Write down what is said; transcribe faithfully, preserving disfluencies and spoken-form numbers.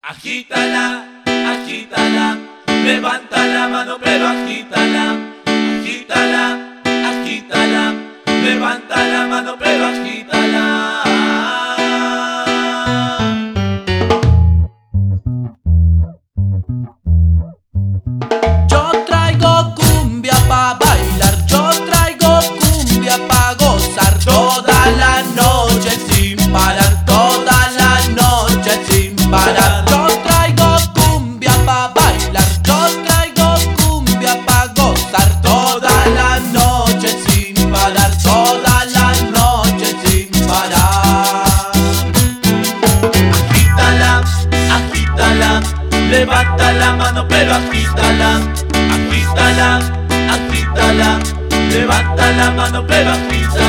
Agítala, agítala, levanta la mano pero agítala. Agítala, agítala, levanta la mano pero agítala. Yo traigo cumbia pa' bailar, yo traigo cumbia pa' gozar toda la noche sin parar, toda la noche sin parar. Yo traigo cumbia pa' bailar, yo traigo cumbia pa' gozar toda la noche sin parar, toda la noche sin parar. Agítala, agítala, levanta la mano pero agítala. Agítala, agítala, levanta la mano pero agítala.